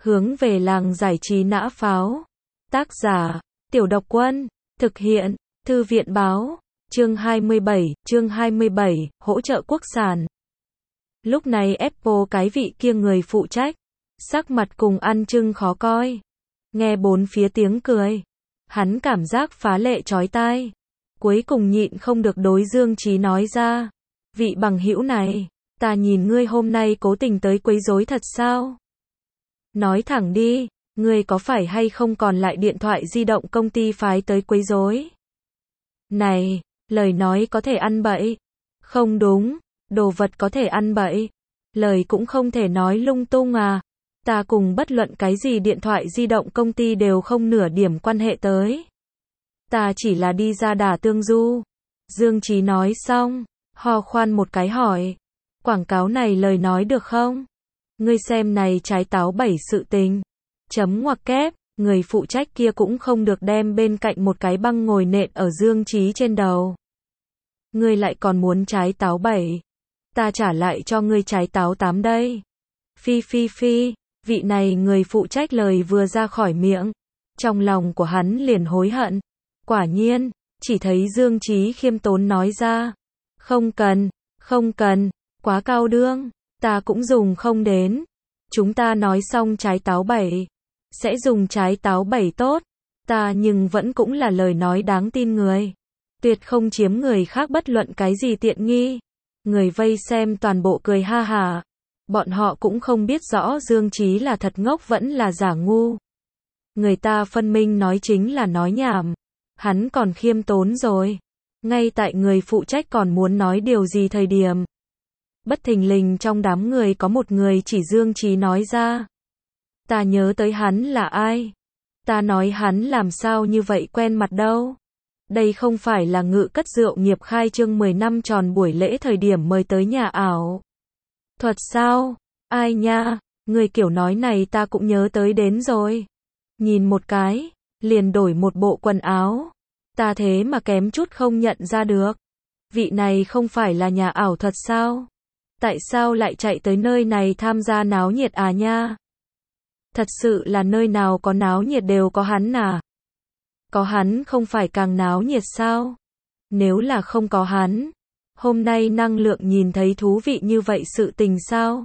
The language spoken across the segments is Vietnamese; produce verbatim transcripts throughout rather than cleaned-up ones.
Hướng về làng giải trí nã pháo. Tác giả, Tiểu Độc Quân. Thực hiện, Thư viện Báo. Chương hai mươi bảy, chương hai mươi bảy, hỗ trợ quốc sản. Lúc này Apple cái vị kia người phụ trách, sắc mặt cùng ăn chưng khó coi. Nghe bốn phía tiếng cười, hắn cảm giác phá lệ chói tai. Cuối cùng nhịn không được đối Dương Chí nói ra, vị bằng hữu này, ta nhìn ngươi hôm nay cố tình tới quấy rối thật sao? Nói thẳng đi, ngươi có phải hay không còn lại điện thoại di động công ty phái tới quấy rối? Này, lời nói có thể ăn bậy. Không đúng, đồ vật có thể ăn bậy. Lời cũng không thể nói lung tung à. Ta cùng bất luận cái gì điện thoại di động công ty đều không nửa điểm quan hệ tới. Ta chỉ là đi ra đả tương du. Dương Chí nói xong, ho khoan một cái hỏi. Quảng cáo này lời nói được không? Ngươi xem này trái táo bảy sự tình. Chấm ngoặc kép, người phụ trách kia cũng không được đem bên cạnh một cái băng ngồi nện ở Dương Chí trên đầu. Ngươi lại còn muốn trái táo bảy. Ta trả lại cho ngươi trái táo tám đây. Phi phi phi, vị này người phụ trách lời vừa ra khỏi miệng. Trong lòng của hắn liền hối hận. Quả nhiên, chỉ thấy Dương Chí khiêm tốn nói ra. Không cần, không cần, quá cao đương, ta cũng dùng không đến. Chúng ta nói xong trái táo bảy. Sẽ dùng trái táo bảy tốt. Ta nhưng vẫn cũng là lời nói đáng tin người. Tuyệt không chiếm người khác bất luận cái gì tiện nghi. Người vây xem toàn bộ cười ha hả. Bọn họ cũng không biết rõ Dương Chí là thật ngốc vẫn là giả ngu. Người ta phân minh nói chính là nói nhảm. Hắn còn khiêm tốn rồi. Ngay tại người phụ trách còn muốn nói điều gì thời điểm. Bất thình lình trong đám người có một người chỉ Dương Chí nói ra. Ta nhớ tới hắn là ai? Ta nói hắn làm sao như vậy quen mặt đâu? Đây không phải là Ngự Cất Rượu Nghiệp khai trương mười năm tròn buổi lễ thời điểm mời tới nhà ảo thuật sao? Ai nha? Người kiểu nói này ta cũng nhớ tới đến rồi. Nhìn một cái, liền đổi một bộ quần áo. Ta thế mà kém chút không nhận ra được. Vị này không phải là nhà ảo thuật sao? Tại sao lại chạy tới nơi này tham gia náo nhiệt à nha? Thật sự là nơi nào có náo nhiệt đều có hắn à? Có hắn không phải càng náo nhiệt sao? Nếu là không có hắn, hôm nay năng lượng nhìn thấy thú vị như vậy sự tình sao?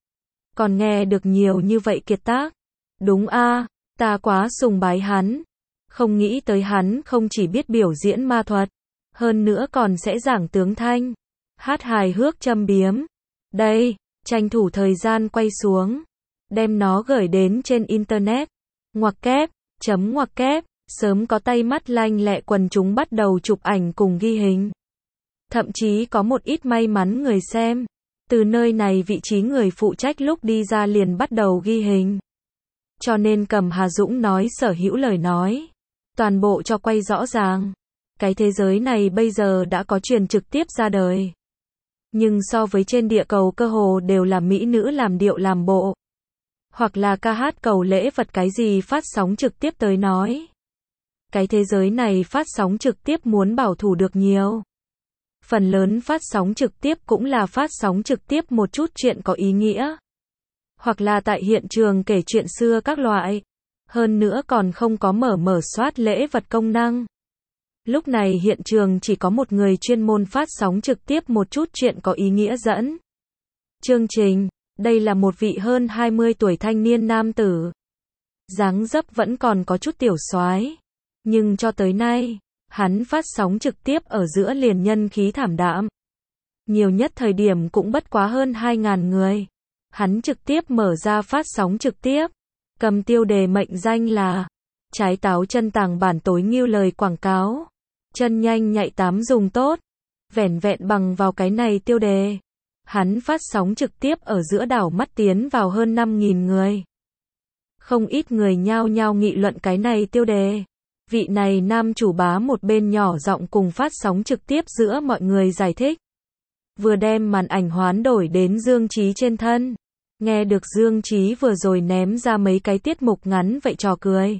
Còn nghe được nhiều như vậy kiệt tác? Đúng a, ta quá sùng bái hắn. Không nghĩ tới hắn không chỉ biết biểu diễn ma thuật, hơn nữa còn sẽ giảng tướng thanh, hát hài hước châm biếm. Đây, tranh thủ thời gian quay xuống, đem nó gửi đến trên internet. Ngoặc kép, chấm ngoặc kép, sớm có tay mắt lanh lẹ quần chúng bắt đầu chụp ảnh cùng ghi hình. Thậm chí có một ít may mắn người xem, từ nơi này vị trí người phụ trách lúc đi ra liền bắt đầu ghi hình. Cho nên Cầm Hà Dũng nói sở hữu lời nói, toàn bộ cho quay rõ ràng. Cái thế giới này bây giờ đã có truyền trực tiếp ra đời. Nhưng so với trên địa cầu cơ hồ đều là mỹ nữ làm điệu làm bộ. Hoặc là ca hát cầu lễ vật cái gì phát sóng trực tiếp tới nói. Cái thế giới này phát sóng trực tiếp muốn bảo thủ được nhiều. Phần lớn phát sóng trực tiếp cũng là phát sóng trực tiếp một chút chuyện có ý nghĩa. Hoặc là tại hiện trường kể chuyện xưa các loại. Hơn nữa còn không có mở mở soát lễ vật công năng. Lúc này hiện trường chỉ có một người chuyên môn phát sóng trực tiếp một chút chuyện có ý nghĩa dẫn chương trình. Đây là một vị hơn hai mươi tuổi thanh niên nam tử. Dáng dấp vẫn còn có chút tiểu soái. Nhưng cho tới nay, hắn phát sóng trực tiếp ở giữa liền nhân khí thảm đạm. Nhiều nhất thời điểm cũng bất quá hơn hai ngàn người. Hắn trực tiếp mở ra phát sóng trực tiếp. Cầm tiêu đề mệnh danh là trái táo chân tàng bản tối ngưu lời quảng cáo. Chân nhanh nhạy tám dùng tốt. Vẻn vẹn bằng vào cái này tiêu đề. Hắn phát sóng trực tiếp ở giữa đảo mắt tiến vào hơn năm nghìn người. Không ít người nhao nhao nghị luận cái này tiêu đề. Vị này nam chủ bá một bên nhỏ giọng cùng phát sóng trực tiếp giữa mọi người giải thích. Vừa đem màn ảnh hoán đổi đến Dương Chí trên thân. Nghe được Dương Chí vừa rồi ném ra mấy cái tiết mục ngắn vậy trò cười.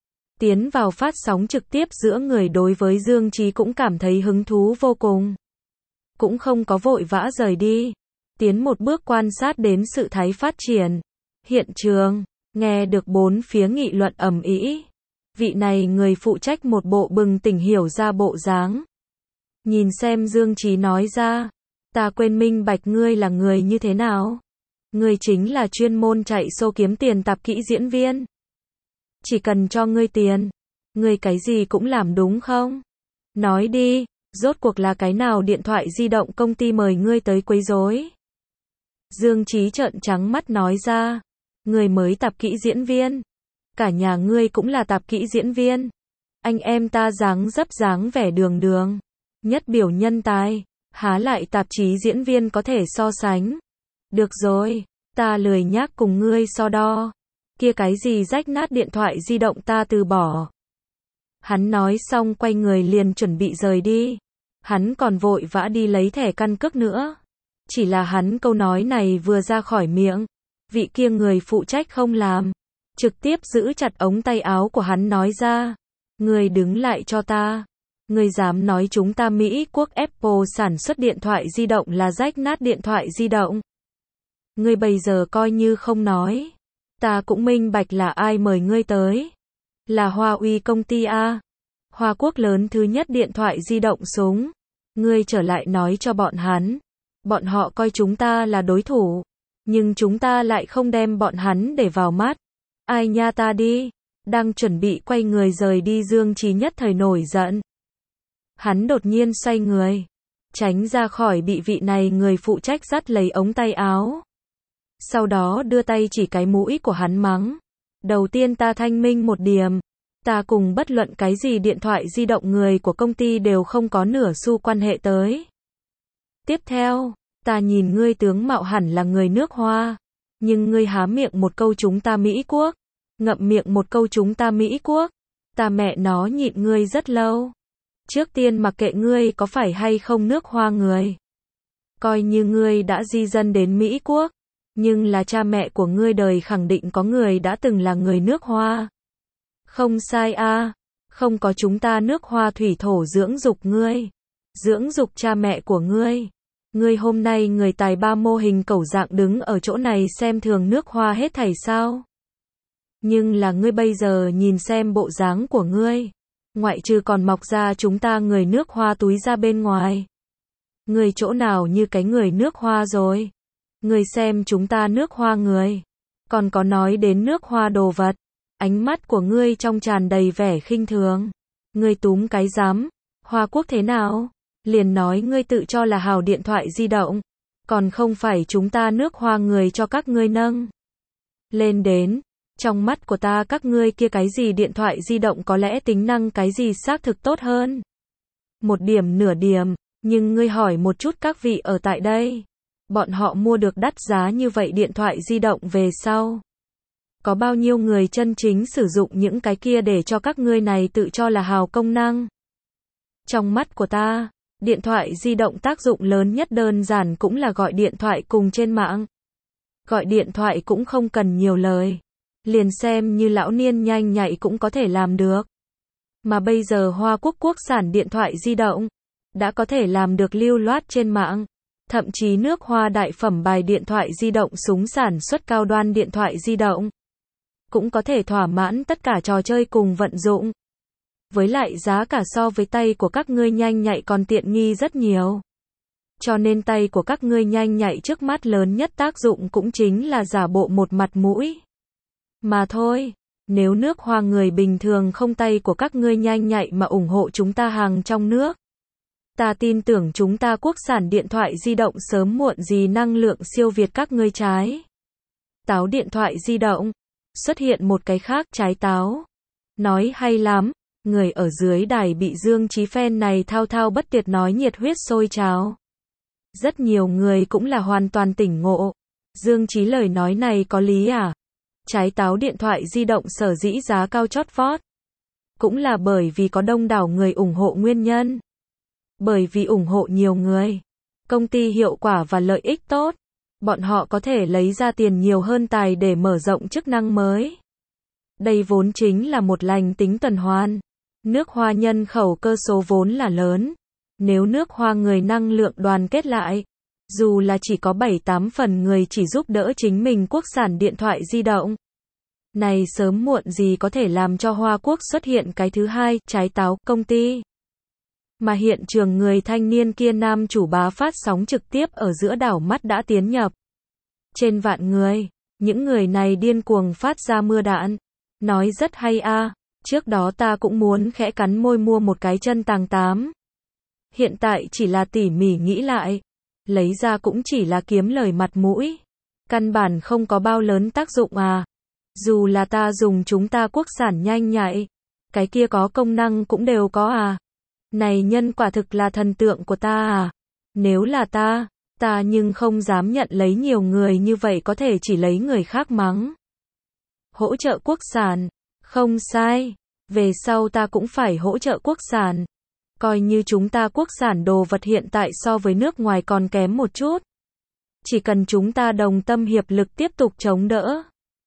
Tiến vào phát sóng trực tiếp giữa người đối với Dương Chí cũng cảm thấy hứng thú vô cùng. Cũng không có vội vã rời đi. Tiến một bước quan sát đến sự thái phát triển. Hiện trường, Nghe được bốn phía nghị luận ầm ĩ, vị này người phụ trách một bộ bừng tỉnh hiểu ra bộ dáng. Nhìn xem Dương Chí nói ra, ta quên minh bạch ngươi là người như thế nào. Ngươi chính là chuyên môn chạy show kiếm tiền tạp kỹ diễn viên. Chỉ cần cho ngươi tiền, ngươi cái gì cũng làm đúng không? Nói đi, rốt cuộc là cái nào điện thoại di động công ty mời ngươi tới quấy rối? Dương Chí trợn trắng mắt nói ra, ngươi mới tạp kỹ diễn viên, cả nhà ngươi cũng là tạp kỹ diễn viên. Anh em ta dáng dấp dáng vẻ đường đường, nhất biểu nhân tài, há lại tạp chí diễn viên có thể so sánh. Được rồi, ta lười nhác cùng ngươi so đo. Kia cái gì rách nát điện thoại di động ta từ bỏ. Hắn nói xong quay người liền chuẩn bị rời đi. Hắn còn vội vã đi lấy thẻ căn cước nữa. Chỉ là hắn câu nói này vừa ra khỏi miệng, vị kia người phụ trách không làm, trực tiếp giữ chặt ống tay áo của hắn nói ra, ngươi đứng lại cho ta. Ngươi dám nói chúng ta Mỹ quốc Apple sản xuất điện thoại di động là rách nát điện thoại di động? Ngươi bây giờ coi như không nói, ta cũng minh bạch là ai mời ngươi tới. Là Hoa Uy công ty a, Hoa Quốc lớn thứ nhất điện thoại di động súng. Ngươi trở lại nói cho bọn hắn, bọn họ coi chúng ta là đối thủ, nhưng chúng ta lại không đem bọn hắn để vào mắt. Ai nha ta đi. Đang chuẩn bị quay người rời đi Dương Chí nhất thời nổi giận. Hắn đột nhiên xoay người, tránh ra khỏi bị vị này người phụ trách dắt lấy ống tay áo. Sau đó đưa tay chỉ cái mũi của hắn mắng. Đầu tiên ta thanh minh một điểm, ta cùng bất luận cái gì điện thoại di động người của công ty đều không có nửa xu quan hệ tới. Tiếp theo, ta nhìn ngươi tướng mạo hẳn là người nước Hoa, nhưng ngươi há miệng một câu chúng ta Mỹ quốc, ngậm miệng một câu chúng ta Mỹ quốc, ta mẹ nó nhịn ngươi rất lâu. Trước tiên mặc kệ ngươi có phải hay không nước Hoa người, coi như ngươi đã di dân đến Mỹ quốc, nhưng là cha mẹ của ngươi đời khẳng định có người đã từng là người nước Hoa. Không sai a, không có chúng ta nước Hoa thủy thổ dưỡng dục ngươi, dưỡng dục cha mẹ của ngươi. Ngươi hôm nay người tài ba mô hình cẩu dạng đứng ở chỗ này xem thường nước Hoa hết thảy sao? Nhưng là ngươi bây giờ nhìn xem bộ dáng của ngươi, ngoại trừ còn mọc ra chúng ta người nước Hoa túi ra bên ngoài. Ngươi chỗ nào như cái người nước Hoa rồi? Ngươi xem chúng ta nước Hoa người, còn có nói đến nước Hoa đồ vật, ánh mắt của ngươi trong tràn đầy vẻ khinh thường. Ngươi túm cái dám, Hoa Quốc thế nào? Liền nói ngươi tự cho là hào điện thoại di động, còn không phải chúng ta nước Hoa người cho các ngươi nâng lên đến. Trong mắt của ta các ngươi kia cái gì điện thoại di động có lẽ tính năng cái gì xác thực tốt hơn một điểm nửa điểm, nhưng ngươi hỏi một chút các vị ở tại đây, bọn họ mua được đắt giá như vậy điện thoại di động về sau, có bao nhiêu người chân chính sử dụng những cái kia để cho các ngươi này tự cho là hào công năng? Trong mắt của ta, điện thoại di động tác dụng lớn nhất đơn giản cũng là gọi điện thoại cùng trên mạng. Gọi điện thoại cũng không cần nhiều lời, liền xem như lão niên nhanh nhạy cũng có thể làm được. Mà bây giờ Hoa Quốc quốc sản điện thoại di động đã có thể làm được lưu loát trên mạng. Thậm chí nước Hoa đại phẩm bài điện thoại di động súng sản xuất cao đoan điện thoại di động cũng có thể thỏa mãn tất cả trò chơi cùng vận dụng. Với lại giá cả so với tay của các ngươi nhanh nhạy còn tiện nghi rất nhiều. Cho nên tay của các ngươi nhanh nhạy trước mắt lớn nhất tác dụng cũng chính là giả bộ một mặt mũi mà thôi. Nếu nước Hoa người bình thường không tay của các ngươi nhanh nhạy mà ủng hộ chúng ta hàng trong nước, ta tin tưởng chúng ta quốc sản điện thoại di động sớm muộn gì năng lượng siêu việt các ngươi trái táo điện thoại di động. Xuất hiện một cái khác trái táo. Nói hay lắm. Người ở dưới đài bị Dương Chí fan này thao thao bất tuyệt nói nhiệt huyết sôi trào. Rất nhiều người cũng là hoàn toàn tỉnh ngộ. Dương Chí lời nói này có lý à? Trái táo điện thoại di động sở dĩ giá cao chót vót, cũng là bởi vì có đông đảo người ủng hộ nguyên nhân. Bởi vì ủng hộ nhiều người, công ty hiệu quả và lợi ích tốt, bọn họ có thể lấy ra tiền nhiều hơn tài để mở rộng chức năng mới. Đây vốn chính là một lành tính tuần hoàn. Nước Hoa nhân khẩu cơ số vốn là lớn. Nếu nước Hoa người năng lượng đoàn kết lại, dù là chỉ có bảy tám phần người chỉ giúp đỡ chính mình quốc sản điện thoại di động, Này sớm muộn gì có thể làm cho Hoa Quốc xuất hiện cái thứ hai, trái táo, công ty. Mà hiện trường người thanh niên kia nam chủ bá phát sóng trực tiếp ở giữa đảo mắt đã tiến nhập. Trên vạn người, những người này điên cuồng phát ra mưa đạn. Nói rất hay a, trước đó ta cũng muốn khẽ cắn môi mua một cái chân tàng tám. Hiện tại chỉ là tỉ mỉ nghĩ lại, lấy ra cũng chỉ là kiếm lời mặt mũi. Căn bản không có bao lớn tác dụng à. Dù là ta dùng chúng ta quốc sản nhanh nhạy, cái kia có công năng cũng đều có à. Này nhân quả thực là thần tượng của ta à. Nếu là ta, ta nhưng không dám nhận lấy nhiều người như vậy có thể chỉ lấy người khác mắng. Hỗ trợ quốc sản, không sai, về sau ta cũng phải hỗ trợ quốc sản. Coi như chúng ta quốc sản đồ vật hiện tại so với nước ngoài còn kém một chút. Chỉ cần chúng ta đồng tâm hiệp lực tiếp tục chống đỡ,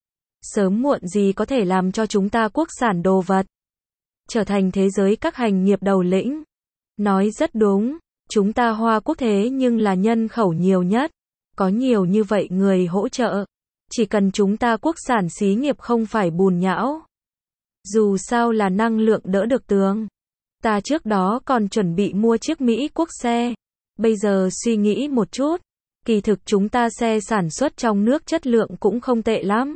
sớm muộn gì có thể làm cho chúng ta quốc sản đồ vật trở thành thế giới các hành nghiệp đầu lĩnh. Nói rất đúng, chúng ta Hoa Quốc thế nhưng là nhân khẩu nhiều nhất, có nhiều như vậy người hỗ trợ, chỉ cần chúng ta quốc sản xí nghiệp không phải bùn nhão. Dù sao là năng lượng đỡ được tường. Ta trước đó còn chuẩn bị mua chiếc Mỹ quốc xe, bây giờ suy nghĩ một chút, kỳ thực chúng ta xe sản xuất trong nước chất lượng cũng không tệ lắm.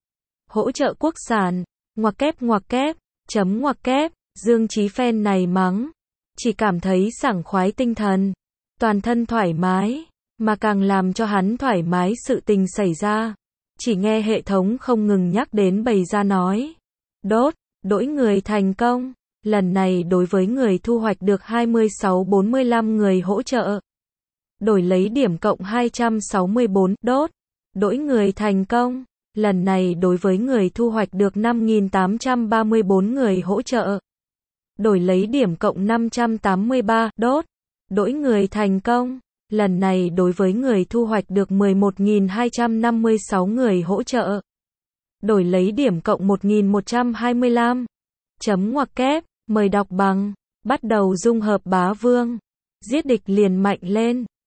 Hỗ trợ quốc sản, ngoặc kép ngoặc kép, chấm ngoặc kép, Dương Chí fan này mắng, chỉ cảm thấy sảng khoái tinh thần, toàn thân thoải mái, mà càng làm cho hắn thoải mái sự tình xảy ra. Chỉ nghe hệ thống không ngừng nhắc đến bày ra nói, đốt, đổi người thành công, lần này đối với người thu hoạch được hai mươi sáu bốn mươi lăm người hỗ trợ. Đổi lấy điểm cộng hai trăm sáu mươi bốn, đốt, đổi người thành công. Lần này đối với người thu hoạch được năm nghìn tám trăm ba mươi bốn người hỗ trợ. Đổi lấy điểm cộng năm trăm tám mươi ba, đốt, đổi người thành công. Lần này đối với người thu hoạch được mười một nghìn hai trăm năm mươi sáu người hỗ trợ. Đổi lấy điểm cộng một nghìn một trăm hai mươi lăm. Chấm ngoặc kép, mời đọc bằng, bắt đầu dung hợp bá vương. Giết địch liền mạnh lên.